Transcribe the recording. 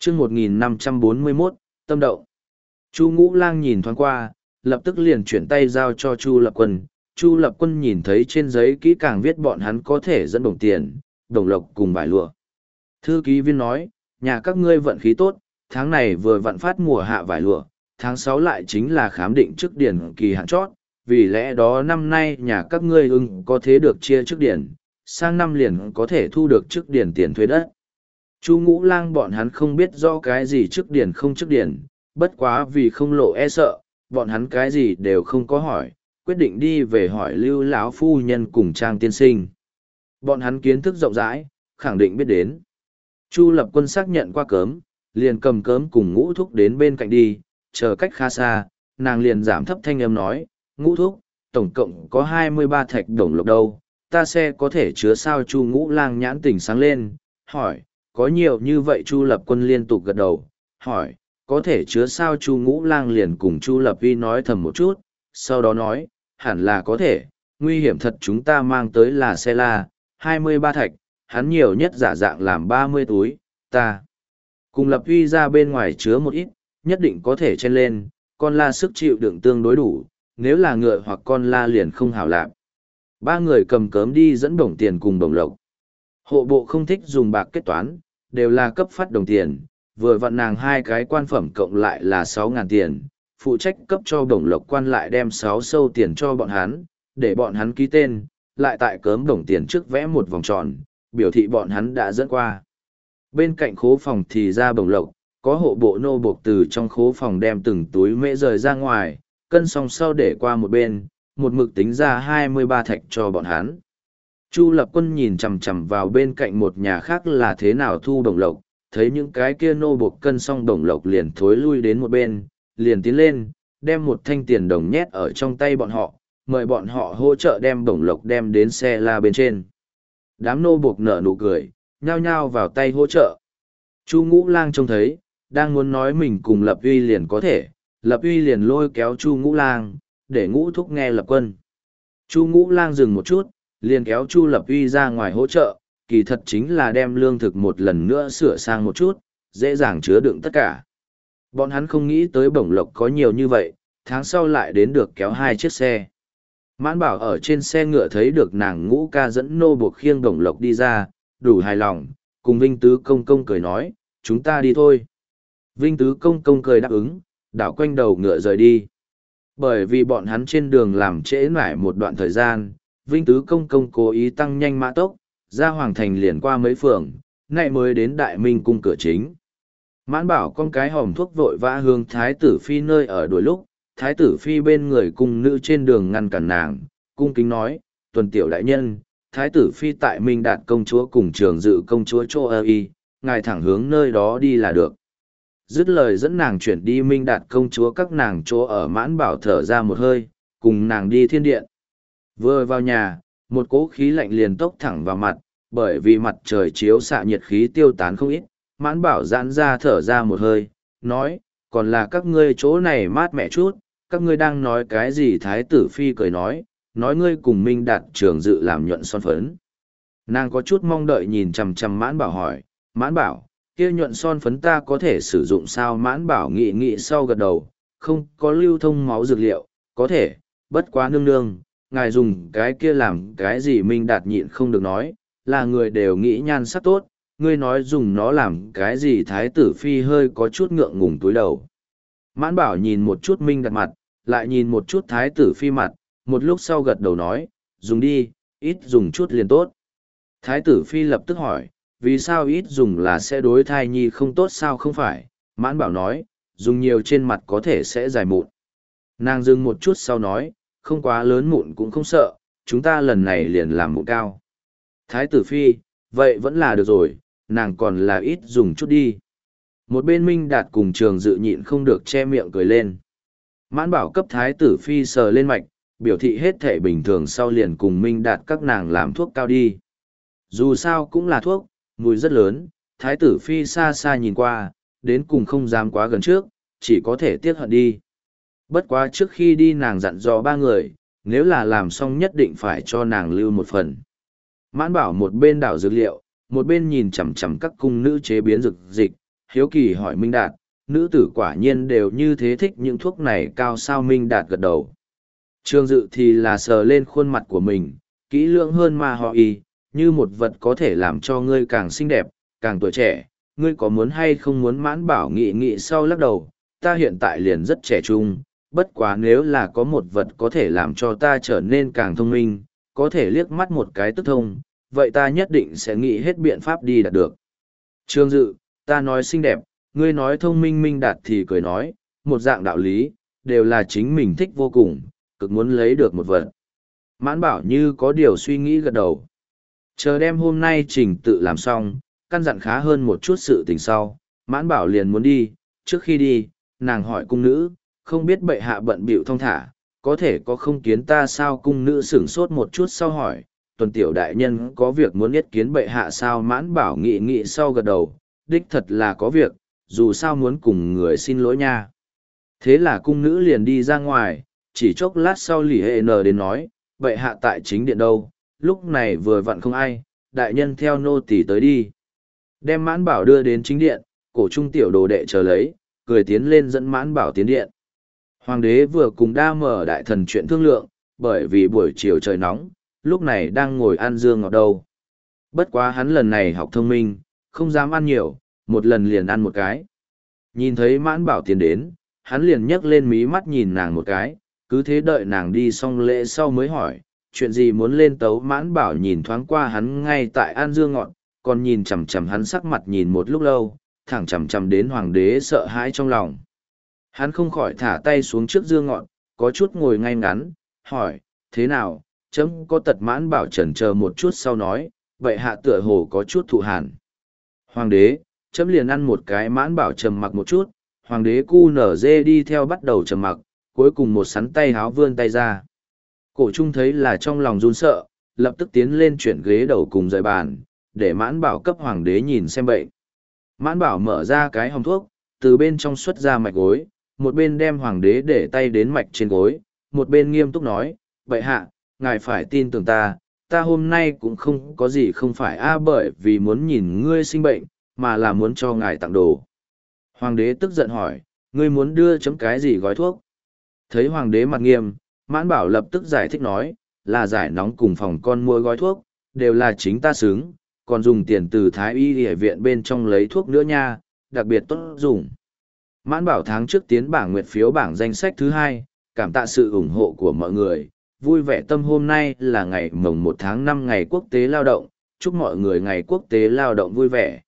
chương 1541, tâm động. Chu Ngũ Lang nhìn thoáng qua, lập tức liền chuyển tay giao cho Chu Lập Quân. Chu Lập Quân nhìn thấy trên giấy kỹ càng viết bọn hắn có thể dẫn đồng tiền, đồng lộc cùng vải lụa. Thư ký viên nói, nhà các ngươi vận khí tốt, tháng này vừa vặn phát mùa hạ vải lụa, tháng 6 lại chính là khám định trước điển kỳ hạn chót, vì lẽ đó năm nay nhà các ngươi có thế được chia trước điển, sang năm liền có thể thu được trước điển tiền thuê đất. Chu Ngũ Lang bọn hắn không biết rõ cái gì trước điển không trước điển, bất quá vì không lộ e sợ, bọn hắn cái gì đều không có hỏi, quyết định đi về hỏi Lưu lão phu nhân cùng Trang tiên sinh. Bọn hắn kiến thức rộng rãi, khẳng định biết đến. Chu Lập Quân xác nhận qua cớm, liền cầm cớm cùng Ngũ Thúc đến bên cạnh đi, chờ cách khá xa, nàng liền giảm thấp thanh âm nói, Ngũ Thúc, tổng cộng có 23 thạch đồng lộc đâu, ta xe có thể chứa sao? Chu Ngũ Lang nhãn tỉnh sáng lên, hỏi, có nhiều như vậy? Chu Lập Quân liên tục gật đầu, hỏi, có thể chứa sao? Chu Ngũ Lang liền cùng Chu Lập Vi nói thầm một chút, sau đó nói, hẳn là có thể, nguy hiểm thật, chúng ta mang tới là xe la, 23 thạch, hắn nhiều nhất giả dạng làm 30 túi, ta cùng Lập Vi ra bên ngoài chứa một ít, nhất định có thể chen lên, con la sức chịu đựng tương đối đủ, nếu là ngựa hoặc con la liền không hảo lạc. Ba người cầm cớm đi dẫn đồng tiền cùng đồng lộc. Hộ bộ không thích dùng bạc kết toán, đều là cấp phát đồng tiền, vừa vặn nàng hai cái quan phẩm cộng lại là 6.000 tiền, phụ trách cấp cho đồng lộc quan lại đem 6 sâu tiền cho bọn hắn, để bọn hắn ký tên, lại tại cớm đồng tiền trước vẽ một vòng tròn, biểu thị bọn hắn đã dẫn qua. Bên cạnh khố phòng thì ra bồng lộc, có hộ bộ nô buộc từ trong khố phòng đem từng túi mễ rời ra ngoài, cân xong sau để qua một bên, một mực tính ra 23 thạch cho bọn hắn. Chu Lập Quân nhìn chằm chằm vào bên cạnh một nhà khác là thế nào thu đồng lộc, thấy những cái kia nô buộc cân xong đồng lộc liền thối lui đến một bên, liền tiến lên, đem một thanh tiền đồng nhét ở trong tay bọn họ, mời bọn họ hỗ trợ đem đồng lộc đem đến xe la bên trên. Đám nô buộc nở nụ cười, nhao nhao vào tay hỗ trợ. Chu Ngũ Lang trông thấy, đang muốn nói mình cùng Lập Uy liền có thể, Lập Uy liền lôi kéo Chu Ngũ Lang, để Ngũ Thúc nghe Lập Quân. Chu Ngũ Lang dừng một chút, liền kéo Chu Lập Uy ra ngoài hỗ trợ, kỳ thật chính là đem lương thực một lần nữa sửa sang một chút, dễ dàng chứa đựng tất cả. Bọn hắn không nghĩ tới bổng lộc có nhiều như vậy, tháng sau lại đến được kéo 2 chiếc xe. Mãn Bảo ở trên xe ngựa thấy được nàng Ngũ ca dẫn nô buộc khiêng bổng lộc đi ra, đủ hài lòng, cùng Vinh Tứ Công Công cười nói, chúng ta đi thôi. Vinh Tứ Công Công cười đáp ứng, đảo quanh đầu ngựa rời đi. Bởi vì bọn hắn trên đường làm trễ nải một đoạn thời gian, Vinh Tứ Công Công cố ý tăng nhanh mã tốc, ra Hoàng Thành liền qua mấy phường, nay mới đến Đại Minh cung cửa chính. Mãn Bảo con cái hòm thuốc vội vã hướng Thái tử Phi nơi ở đuổi lúc, Thái tử Phi bên người cung nữ trên đường ngăn cản nàng, cung kính nói, Tuần tiểu đại nhân, Thái tử Phi tại Minh Đạt công chúa cùng Trường Dự công chúa Chô Ơ Y, ngài thẳng hướng nơi đó đi là được. Dứt lời dẫn nàng chuyển đi Minh Đạt công chúa các nàng chỗ ở. Mãn Bảo thở ra một hơi, cùng nàng đi thiên điện. Vừa vào nhà, một cỗ khí lạnh liền tốc thẳng vào mặt, bởi vì mặt trời chiếu xạ nhiệt khí tiêu tán không ít. Mãn Bảo giãn ra thở ra một hơi, nói, còn là các ngươi chỗ này mát mẻ chút, các ngươi đang nói cái gì? Thái tử Phi cười nói ngươi cùng Minh Đạt Trường Dự làm nhuận son phấn. Nàng có chút mong đợi nhìn chằm chằm Mãn Bảo hỏi, Mãn Bảo, kia nhuận son phấn ta có thể sử dụng sao? Mãn Bảo nghị nghị sau gật đầu, không có lưu thông máu dược liệu, có thể, bất quá nương nương, ngài dùng cái kia làm cái gì? Minh Đạt nhịn không được nói, là người đều nghĩ nhan sắc tốt, ngươi nói dùng nó làm cái gì? Thái tử Phi hơi có chút ngượng ngùng túi đầu. Mãn Bảo nhìn một chút Minh Đạt mặt, lại nhìn một chút Thái tử Phi mặt, một lúc sau gật đầu nói, dùng đi, ít dùng chút liền tốt. Thái tử Phi lập tức hỏi, vì sao ít dùng là sẽ đối thai nhi không tốt sao? Không phải. Mãn Bảo nói, dùng nhiều trên mặt có thể sẽ dài mụn. Nàng dừng một chút sau nói, không quá lớn mụn cũng không sợ, chúng ta lần này liền làm mụn cao. Thái tử Phi, vậy vẫn là được rồi, nàng còn là ít dùng chút đi. Một bên Minh Đạt cùng Trường Dự nhịn không được che miệng cười lên. Mãn Bảo cấp Thái tử Phi sờ lên mạch, biểu thị hết thể bình thường sau liền cùng Minh Đạt các nàng làm thuốc cao đi. Dù sao cũng là thuốc, mùi rất lớn, Thái tử Phi xa xa nhìn qua, đến cùng không dám quá gần trước, chỉ có thể tiếc hận đi. Bất quá trước khi đi nàng dặn dò 3 người, nếu là làm xong nhất định phải cho nàng lưu một phần. Mãn Bảo một bên đảo dược liệu, một bên nhìn chằm chằm các cung nữ chế biến dược dịch, hiếu kỳ hỏi Minh Đạt, nữ tử quả nhiên đều như thế thích những thuốc này cao sao? Minh Đạt gật đầu. Trương Dự thì là sờ lên khuôn mặt của mình, kỹ lưỡng hơn mà họ y, như một vật có thể làm cho ngươi càng xinh đẹp, càng tuổi trẻ. Ngươi có muốn hay không muốn? Mãn Bảo nghị nghị sau lắc đầu, ta hiện tại liền rất trẻ trung, bất quá nếu là có một vật có thể làm cho ta trở nên càng thông minh, có thể liếc mắt một cái tức thông, vậy ta nhất định sẽ nghĩ hết biện pháp đi đạt được. Trương Dự, ta nói xinh đẹp, ngươi nói thông minh. Minh Đạt thì cười nói, một dạng đạo lý, đều là chính mình thích vô cùng, cực muốn lấy được một vật. Mãn Bảo như có điều suy nghĩ gật đầu. Chờ đêm hôm nay trình tự làm xong, căn dặn khá hơn một chút sự tình sau, Mãn Bảo liền muốn đi. Trước khi đi, nàng hỏi cung nữ, không biết bệ hạ bận bịu thong thả, có thể có không kiến ta sao? Cung nữ sửng sốt một chút sau hỏi, Tuần tiểu đại nhân có việc muốn yết kiến bệ hạ sao? Mãn Bảo nghị nghị sau gật đầu, đích thật là có việc, dù sao muốn cùng người xin lỗi nha. Thế là cung nữ liền đi ra ngoài, chỉ chốc lát sau Lý Hệ N đến nói, bệ hạ tại chính điện đâu, lúc này vừa vặn không ai, đại nhân theo nô tỳ tới đi. Đem Mãn Bảo đưa đến chính điện, cổ trung tiểu đồ đệ chờ lấy, cười tiến lên dẫn Mãn Bảo tiến điện. Hoàng đế vừa cùng đa mở đại thần chuyện thương lượng, bởi vì buổi chiều trời nóng, lúc này đang ngồi ăn dương ngọt đâu. Bất quá hắn lần này học thông minh, không dám ăn nhiều, một lần liền ăn một cái. Nhìn thấy Mãn Bảo tiến đến, hắn liền nhấc lên mí mắt nhìn nàng một cái, cứ thế đợi nàng đi xong lễ sau mới hỏi, chuyện gì muốn lên tấu? Mãn Bảo nhìn thoáng qua hắn ngay tại ăn dương ngọt, còn nhìn chằm chằm hắn sắc mặt nhìn một lúc lâu, thẳng chằm chằm đến hoàng đế sợ hãi trong lòng. Hắn không khỏi thả tay xuống trước dương ngọt, có chút ngồi ngay ngắn, hỏi, thế nào, chấm có tật? Mãn Bảo chần chờ một chút sau nói, vậy hạ tựa hồ có chút thụ hàn. Hoàng đế, chấm liền ăn một cái. Mãn Bảo trầm mặc một chút, hoàng đế cu nở dê đi theo bắt đầu trầm mặc, cuối cùng một sắn tay háo vươn tay ra. Cổ trung thấy là trong lòng run sợ, lập tức tiến lên chuyển ghế đầu cùng rời bàn, để Mãn Bảo cấp hoàng đế nhìn xem bệnh. Mãn Bảo mở ra cái hòm thuốc, từ bên trong xuất ra mạch gối, một bên đem hoàng đế để tay đến mạch trên gối, một bên nghiêm túc nói, bệ hạ, ngài phải tin tưởng ta, ta hôm nay cũng không có gì không phải bởi vì muốn nhìn ngươi sinh bệnh, mà là muốn cho ngài tặng đồ. Hoàng đế tức giận hỏi, ngươi muốn đưa chấm cái gì gói thuốc? Thấy hoàng đế mặt nghiêm, Mãn Bảo lập tức giải thích nói, là giải nóng cùng phòng con mua gói thuốc, đều là chính ta xứng, còn dùng tiền từ Thái Y Y viện bên trong lấy thuốc nữa nha, đặc biệt tốt dùng. Mãn Bảo tháng trước tiến bảng nguyệt phiếu bảng danh sách thứ 2, cảm tạ sự ủng hộ của mọi người, vui vẻ tâm. Hôm nay là ngày mồng 1 tháng 5 ngày quốc tế lao động, chúc mọi người ngày quốc tế lao động vui vẻ.